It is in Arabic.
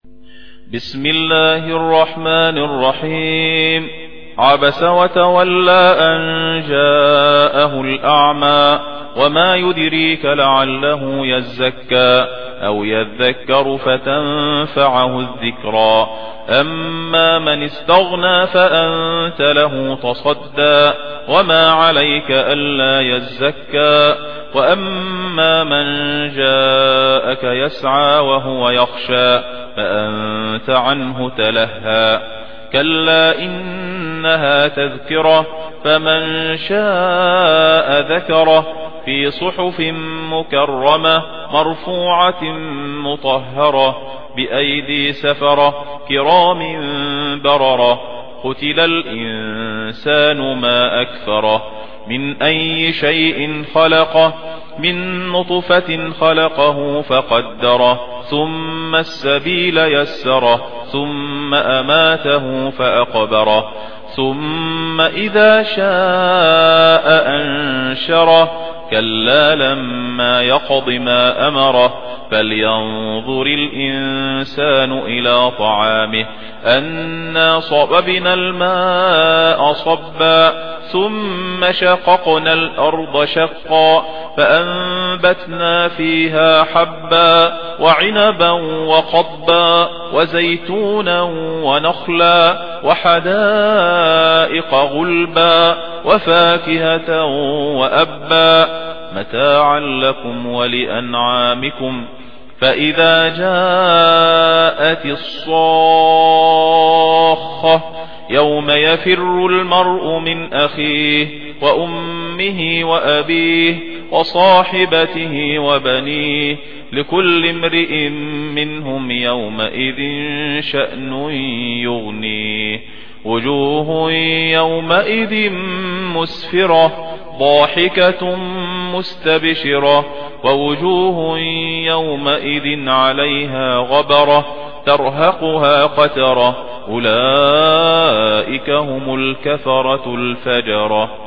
بسم الله الرحمن الرحيم. عبس وتولى أن جاءه الأعمى وما يدريك لعله يزكى أو يذكر فتنفعه الذكرى. أما من استغنى فأنت له تصدى وما عليك ألا يزكى. وأما من جاءك يسعى وهو يخشى فأنت عنه تلهى. كلا إنها تذكرة فمن شاء ذكره في صحف مكرمة مرفوعة مطهرة بأيدي سفرة كرام بررة. قتل الإنسان ما أكفره من أي شيء خلقه من نطفة خلقه فقدره ثم السبيل يسره ثم أماته فأقبره ثم إذا شاء أنشره. كلا لما يقض ما أمره فلينظر الإنسان إلى طعامه أنا صببنا الماء صبا ثم شققنا الأرض شقا فأنبتنا فيها حبا وعنبا وقضبا وزيتونا ونخلا وحدائق غلبا وفاكهة وأبا متاعا لكم ولأنعامكم. فإذا جاءت الصاخة يوم يفر المرء من أخيه وأمه وأبيه وصاحبته وبنيه لكل امرئ منهم يومئذ شأن يغنيه. وجوه يومئذ مسفرة ضاحكة مستبشرة ووجوه يومئذ عليها غبرة ترهقها قترة. أولئك هم الكفرة الفجرة.